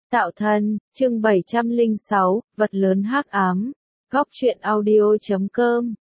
Tạo thân, chương 706, vật lớn hắc ám. Góc truyện audio.com.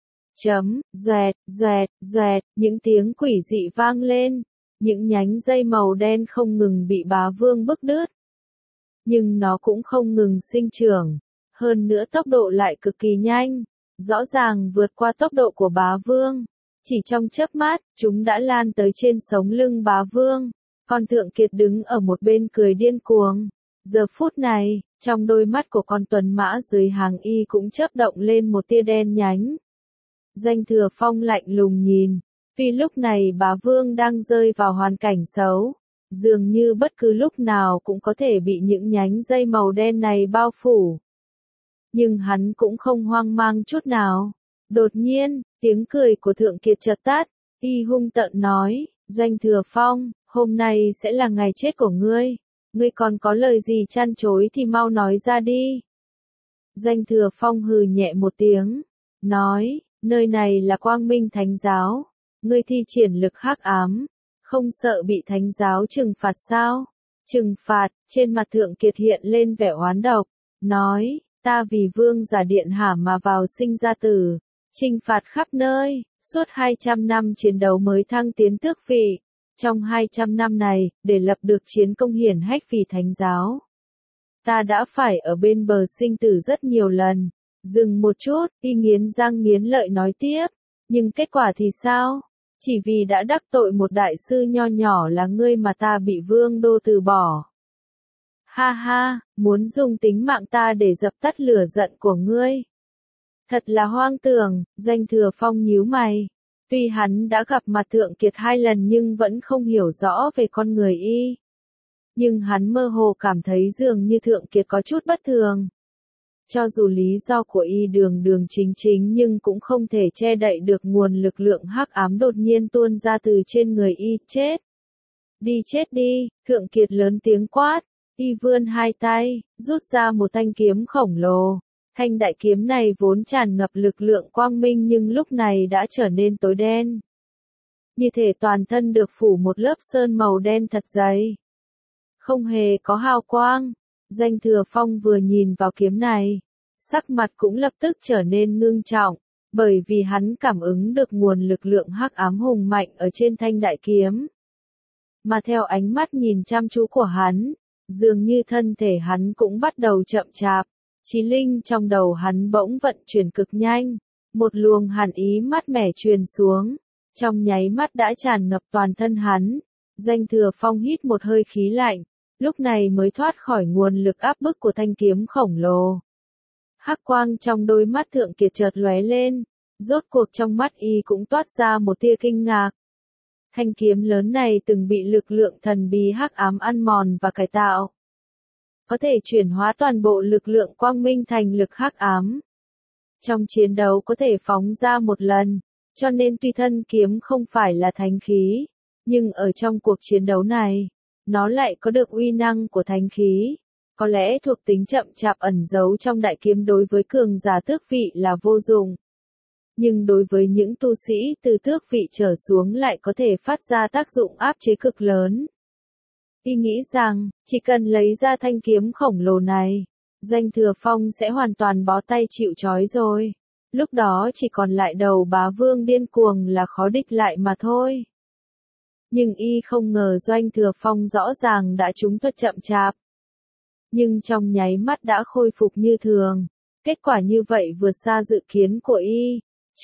Doẹt, những tiếng quỷ dị vang lên. Những nhánh dây màu đen không ngừng bị bá vương bức đứt. Nhưng nó cũng không ngừng sinh trưởng. Hơn nữa tốc độ lại cực kỳ nhanh. Rõ ràng vượt qua tốc độ của bá vương. Chỉ trong chớp mắt, chúng đã lan tới trên sống lưng bá vương. Con Thượng Kiệt đứng ở một bên cười điên cuồng. Giờ phút này, trong đôi mắt của con tuần mã dưới hàng y cũng chớp động lên một tia đen nhánh. Doanh Thừa Phong lạnh lùng nhìn, vì lúc này bá vương đang rơi vào hoàn cảnh xấu. Dường như bất cứ lúc nào cũng có thể bị những nhánh dây màu đen này bao phủ. Nhưng hắn cũng không hoang mang chút nào. Đột nhiên, tiếng cười của Thượng Kiệt chợt tắt, y hung tợn nói, Doanh Thừa Phong, hôm nay sẽ là ngày chết của ngươi. Ngươi còn có lời gì chăn chối thì mau nói ra đi. Doanh Thừa Phong hừ nhẹ một tiếng, nói, nơi này là Quang Minh Thánh Giáo. Ngươi thi triển lực hắc ám, không sợ bị Thánh Giáo trừng phạt sao? Trừng phạt, trên mặt Thượng Kiệt hiện lên vẻ oán độc, nói, ta vì vương giả điện hạ mà vào sinh ra tử, trừng phạt khắp nơi, suốt 200 năm chiến đấu mới thăng tiến tước vị. Trong 200 năm này, để lập được chiến công hiển hách vì Thánh Giáo, ta đã phải ở bên bờ sinh tử rất nhiều lần. Dừng một chút, y nghiến răng nghiến lợi nói tiếp, nhưng kết quả thì sao? Chỉ vì đã đắc tội một đại sư nho nhỏ là ngươi mà ta bị vương đô từ bỏ. Ha ha, muốn dùng tính mạng ta để dập tắt lửa giận của ngươi. Thật là hoang tưởng, Doanh Thừa Phong nhíu mày. Tuy hắn đã gặp mặt Thượng Kiệt 2 lần nhưng vẫn không hiểu rõ về con người y. Nhưng hắn mơ hồ cảm thấy dường như Thượng Kiệt có chút bất thường. Cho dù lý do của y đường đường chính chính nhưng cũng không thể che đậy được nguồn lực lượng hắc ám đột nhiên tuôn ra từ trên người y. Chết! Đi chết đi! Thượng Kiệt lớn tiếng quát. Y vươn hai tay, rút ra một thanh kiếm khổng lồ. Thanh đại kiếm này vốn tràn ngập lực lượng quang minh nhưng lúc này đã trở nên tối đen. Như thể toàn thân được phủ một lớp sơn màu đen thật dày. Không hề có hào quang. Doanh Thừa Phong vừa nhìn vào kiếm này, sắc mặt cũng lập tức trở nên ngưng trọng, bởi vì hắn cảm ứng được nguồn lực lượng hắc ám hùng mạnh ở trên thanh đại kiếm. Mà theo ánh mắt nhìn chăm chú của hắn, dường như thân thể hắn cũng bắt đầu chậm chạp. Chí linh trong đầu hắn bỗng vận chuyển cực nhanh, một luồng hàn ý mát mẻ truyền xuống, trong nháy mắt đã tràn ngập toàn thân hắn. Doanh Thừa Phong hít một hơi khí lạnh, lúc này mới thoát khỏi nguồn lực áp bức của thanh kiếm khổng lồ. Hắc quang trong đôi mắt Thượng Kiệt chợt lóe lên, rốt cuộc trong mắt y cũng toát ra một tia kinh ngạc. Thanh kiếm lớn này từng bị lực lượng thần bí hắc ám ăn mòn và cải tạo. Có thể chuyển hóa toàn bộ lực lượng quang minh thành lực hắc ám. Trong chiến đấu có thể phóng ra một lần, cho nên tuy thân kiếm không phải là thánh khí, nhưng ở trong cuộc chiến đấu này, nó lại có được uy năng của thánh khí. Có lẽ thuộc tính chậm chạp ẩn giấu trong đại kiếm đối với cường giả tước vị là vô dụng. Nhưng đối với những tu sĩ từ tước vị trở xuống lại có thể phát ra tác dụng áp chế cực lớn. Y nghĩ rằng, chỉ cần lấy ra thanh kiếm khổng lồ này, Doanh Thừa Phong sẽ hoàn toàn bó tay chịu trói rồi. Lúc đó chỉ còn lại đầu bá vương điên cuồng là khó địch lại mà thôi. Nhưng y không ngờ Doanh Thừa Phong rõ ràng đã trúng thuật chậm chạp. Nhưng trong nháy mắt đã khôi phục như thường. Kết quả như vậy vượt xa dự kiến của y.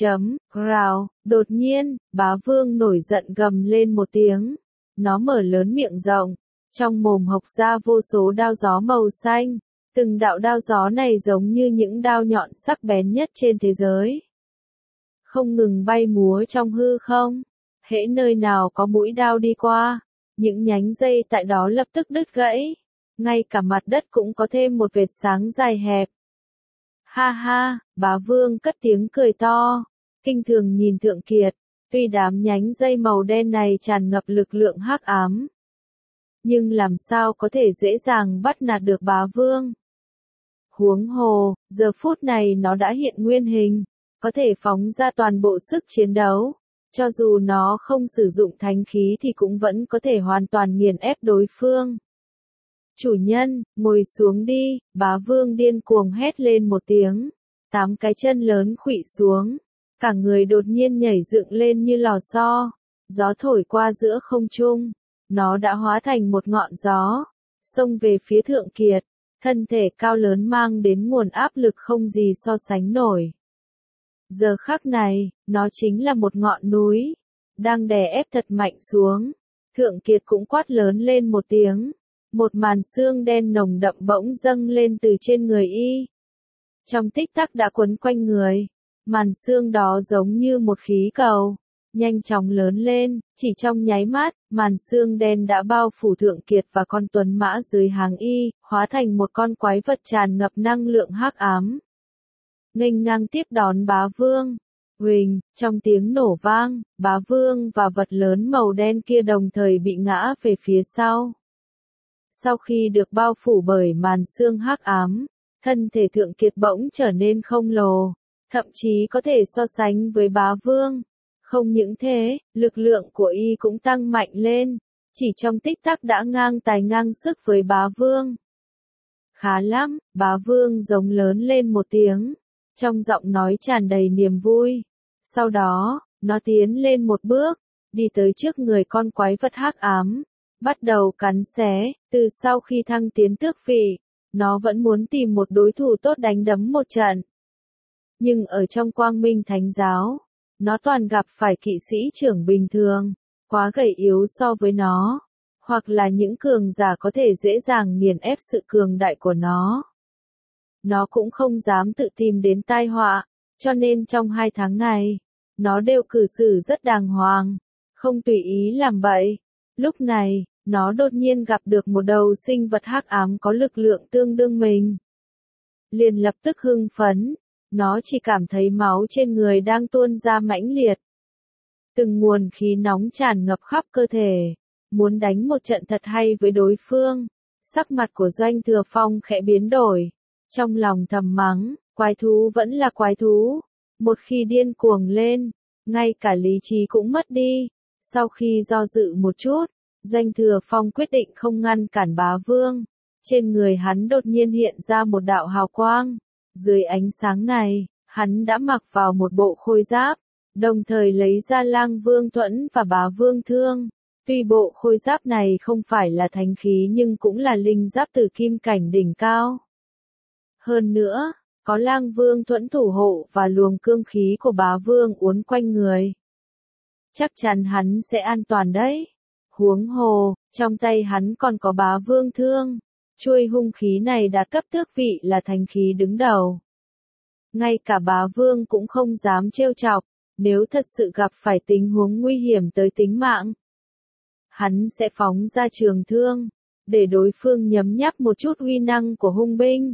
Rào, đột nhiên, bá vương nổi giận gầm lên một tiếng. Nó mở lớn miệng rộng. Trong mồm hộc ra vô số đao gió màu xanh, từng đạo đao gió này giống như những đao nhọn sắc bén nhất trên thế giới. Không ngừng bay múa trong hư không, hễ nơi nào có mũi đao đi qua, những nhánh dây tại đó lập tức đứt gãy, ngay cả mặt đất cũng có thêm một vệt sáng dài hẹp. Ha ha, bá vương cất tiếng cười to, kinh thường nhìn Thượng Kiệt, tuy đám nhánh dây màu đen này tràn ngập lực lượng hắc ám. Nhưng làm sao có thể dễ dàng bắt nạt được bá vương? Huống hồ, giờ phút này nó đã hiện nguyên hình, có thể phóng ra toàn bộ sức chiến đấu. Cho dù nó không sử dụng thánh khí thì cũng vẫn có thể hoàn toàn nghiền ép đối phương. Chủ nhân, ngồi xuống đi, bá vương điên cuồng hét lên một tiếng. 8 cái chân lớn khuỵu xuống. Cả người đột nhiên nhảy dựng lên như lò xo. Gió thổi qua giữa không trung. Nó đã hóa thành một ngọn gió. Xông về phía Thượng Kiệt. Thân thể cao lớn mang đến nguồn áp lực không gì so sánh nổi. Giờ khắc này, nó chính là một ngọn núi. Đang đè ép thật mạnh xuống. Thượng Kiệt cũng quát lớn lên một tiếng. Một màn xương đen nồng đậm bỗng dâng lên từ trên người y. Trong tích tắc đã quấn quanh người. Màn xương đó giống như một khí cầu. Nhanh chóng lớn lên, chỉ trong nháy mắt, màn xương đen đã bao phủ Thượng Kiệt và con tuấn mã dưới hàng y, hóa thành một con quái vật tràn ngập năng lượng hắc ám. Nghênh ngang tiếp đón bá vương. Huỳnh, trong tiếng nổ vang, bá vương và vật lớn màu đen kia đồng thời bị ngã về phía sau. Sau khi được bao phủ bởi màn xương hắc ám, thân thể Thượng Kiệt bỗng trở nên khổng lồ, thậm chí có thể so sánh với bá vương. Không những thế, lực lượng của y cũng tăng mạnh lên, chỉ trong tích tắc đã ngang tài ngang sức với bá vương. Khá lắm, bá vương giống lớn lên một tiếng, trong giọng nói tràn đầy niềm vui. Sau đó, nó tiến lên một bước, đi tới trước người con quái vật hắc ám, bắt đầu cắn xé. Từ sau khi thăng tiến tước vị, nó vẫn muốn tìm một đối thủ tốt đánh đấm một trận. Nhưng ở trong Quang Minh Thánh Giáo, nó toàn gặp phải kỵ sĩ trưởng bình thường, quá gầy yếu so với nó, hoặc là những cường giả có thể dễ dàng nghiền ép sự cường đại của nó. Nó cũng không dám tự tìm đến tai họa, cho nên trong 2 tháng này, nó đều cư xử rất đàng hoàng, không tùy ý làm bậy. Lúc này, nó đột nhiên gặp được một đầu sinh vật hắc ám có lực lượng tương đương mình. Liền lập tức hưng phấn, nó chỉ cảm thấy máu trên người đang tuôn ra mãnh liệt. Từng nguồn khí nóng tràn ngập khắp cơ thể, muốn đánh một trận thật hay với đối phương. Sắc mặt của Doanh Thừa Phong khẽ biến đổi, trong lòng thầm mắng, quái thú vẫn là quái thú, một khi điên cuồng lên, ngay cả lý trí cũng mất đi. Sau khi do dự một chút, Doanh Thừa Phong quyết định không ngăn cản bá vương. Trên người hắn đột nhiên hiện ra một đạo hào quang. Dưới ánh sáng này, hắn đã mặc vào một bộ khôi giáp, đồng thời lấy ra Lang Vương Thuẫn và Bá Vương Thương. Tuy bộ khôi giáp này không phải là thánh khí nhưng cũng là linh giáp từ kim cảnh đỉnh cao. Hơn nữa, có Lang Vương Thuẫn thủ hộ và luồng cương khí của Bá Vương uốn quanh người. Chắc chắn hắn sẽ an toàn đấy. Huống hồ, trong tay hắn còn có Bá Vương Thương. Chuôi hung khí này đạt cấp tước vị là thánh khí đứng đầu. Ngay cả bá vương cũng không dám trêu chọc, nếu thật sự gặp phải tình huống nguy hiểm tới tính mạng. Hắn sẽ phóng ra trường thương, để đối phương nhấm nháp một chút uy năng của hung binh.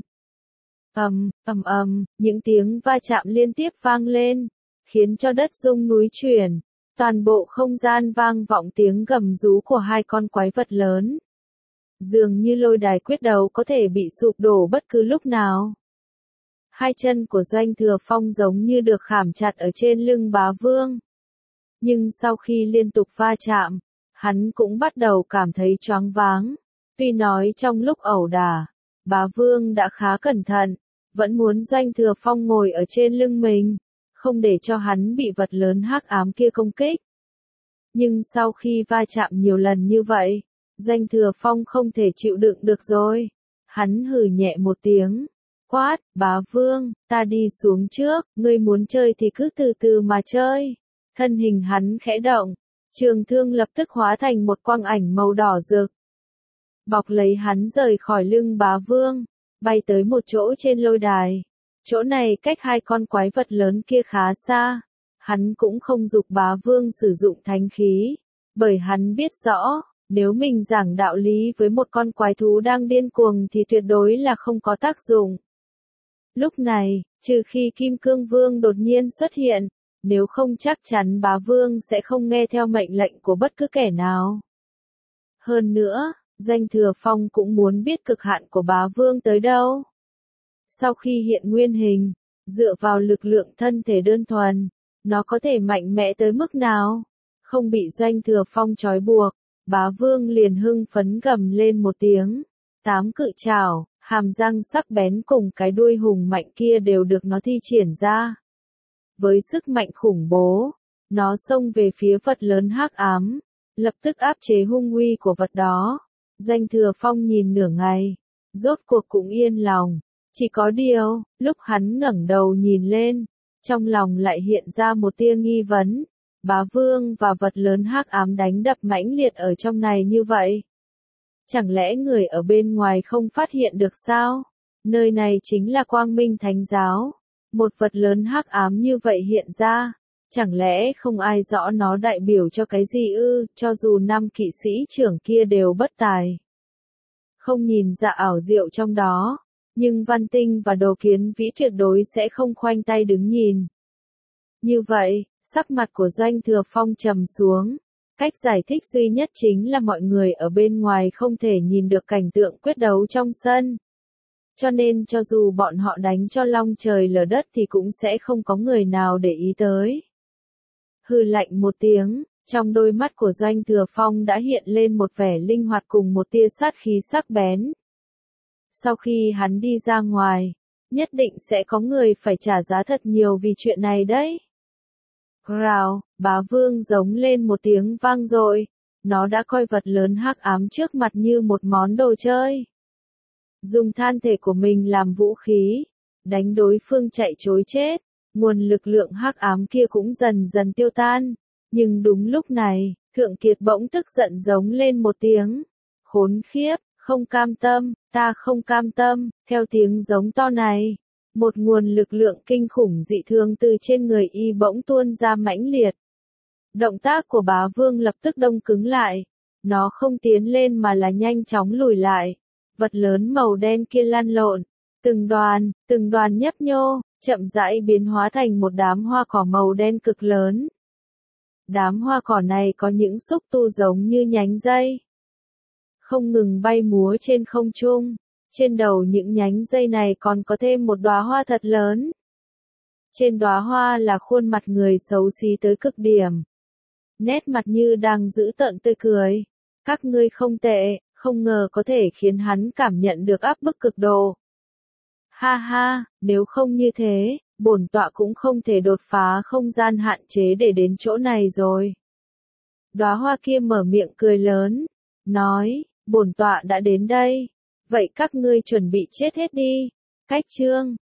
Những tiếng va chạm liên tiếp vang lên, khiến cho đất rung núi chuyển, toàn bộ không gian vang vọng tiếng gầm rú của 2 con quái vật lớn. Dường như lôi đài quyết đấu có thể bị sụp đổ bất cứ lúc nào. 2 chân của Doanh Thừa Phong giống như được khảm chặt ở trên lưng bá vương. Nhưng sau khi liên tục va chạm, hắn cũng bắt đầu cảm thấy choáng váng. Tuy nói trong lúc ẩu đả, bá vương đã khá cẩn thận, vẫn muốn Doanh Thừa Phong ngồi ở trên lưng mình, không để cho hắn bị vật lớn hắc ám kia công kích. Nhưng sau khi va chạm nhiều lần như vậy, Doanh Thừa Phong không thể chịu đựng được rồi. Hắn hừ nhẹ một tiếng, quát, bá vương, ta đi xuống trước, ngươi muốn chơi thì cứ từ từ mà chơi. Thân hình hắn khẽ động, trường thương lập tức hóa thành một quang ảnh màu đỏ rực. Bọc lấy hắn rời khỏi lưng bá vương, bay tới một chỗ trên lôi đài. Chỗ này cách 2 con quái vật lớn kia khá xa. Hắn cũng không giục bá vương sử dụng thánh khí, bởi hắn biết rõ, nếu mình giảng đạo lý với một con quái thú đang điên cuồng thì tuyệt đối là không có tác dụng. Lúc này, trừ khi Kim Cương Vương đột nhiên xuất hiện, nếu không chắc chắn bá vương sẽ không nghe theo mệnh lệnh của bất cứ kẻ nào. Hơn nữa, Doanh Thừa Phong cũng muốn biết cực hạn của bá vương tới đâu. Sau khi hiện nguyên hình, dựa vào lực lượng thân thể đơn thuần, nó có thể mạnh mẽ tới mức nào? Không bị Doanh Thừa Phong trói buộc, bá vương liền hưng phấn gầm lên một tiếng. 8 cự trảo, hàm răng sắc bén cùng cái đuôi hùng mạnh kia đều được nó thi triển ra. Với sức mạnh khủng bố, nó xông về phía vật lớn hắc ám, lập tức áp chế hung uy của vật đó. Doanh Thừa Phong nhìn nửa ngày, rốt cuộc cũng yên lòng. Chỉ có điều, lúc hắn ngẩng đầu nhìn lên, trong lòng lại hiện ra một tia nghi vấn. Bá Vương và vật lớn hắc ám đánh đập mãnh liệt ở trong này như vậy. Chẳng lẽ người ở bên ngoài không phát hiện được sao? Nơi này chính là Quang Minh Thánh Giáo. Một vật lớn hắc ám như vậy hiện ra. Chẳng lẽ không ai rõ nó đại biểu cho cái gì ư, cho dù 5 kỵ sĩ trưởng kia đều bất tài. Không nhìn ra ảo diệu trong đó, nhưng Văn Tinh và Đồ Kiến Vĩ tuyệt đối sẽ không khoanh tay đứng nhìn. Như vậy, sắc mặt của Doanh Thừa Phong trầm xuống. Cách giải thích duy nhất chính là mọi người ở bên ngoài không thể nhìn được cảnh tượng quyết đấu trong sân. Cho nên cho dù bọn họ đánh cho long trời lở đất thì cũng sẽ không có người nào để ý tới. Hừ lạnh một tiếng, trong đôi mắt của Doanh Thừa Phong đã hiện lên một vẻ linh hoạt cùng một tia sát khí sắc bén. Sau khi hắn đi ra ngoài, nhất định sẽ có người phải trả giá thật nhiều vì chuyện này đấy. Rào, Bá Vương giống lên một tiếng vang dội, nó đã coi vật lớn hắc ám trước mặt như một món đồ chơi. Dùng thân thể của mình làm vũ khí, đánh đối phương chạy trối chết, nguồn lực lượng hắc ám kia cũng dần dần tiêu tan. Nhưng đúng lúc này, Thượng Kiệt bỗng tức giận giống lên một tiếng. Khốn khiếp, không cam tâm, ta không cam tâm, theo tiếng giống to này. Một nguồn lực lượng kinh khủng dị thường từ trên người y bỗng tuôn ra mãnh liệt. Động tác của Bá Vương lập tức đông cứng lại. Nó không tiến lên mà là nhanh chóng lùi lại. Vật lớn màu đen kia lăn lộn. Từng đoàn nhấp nhô, chậm rãi biến hóa thành một đám hoa cỏ màu đen cực lớn. Đám hoa cỏ này có những xúc tu giống như nhánh dây. Không ngừng bay múa trên không trung. Trên đầu những nhánh dây này còn có thêm một đóa hoa thật lớn. Trên đóa hoa là khuôn mặt người xấu xí tới cực điểm. Nét mặt như đang giữ tợn tươi cười. Các ngươi không tệ, không ngờ có thể khiến hắn cảm nhận được áp bức cực độ. Ha ha, nếu không như thế, bổn tọa cũng không thể đột phá không gian hạn chế để đến chỗ này rồi. Đóa hoa kia mở miệng cười lớn, nói, bổn tọa đã đến đây. Vậy các ngươi chuẩn bị chết hết đi. Cách chương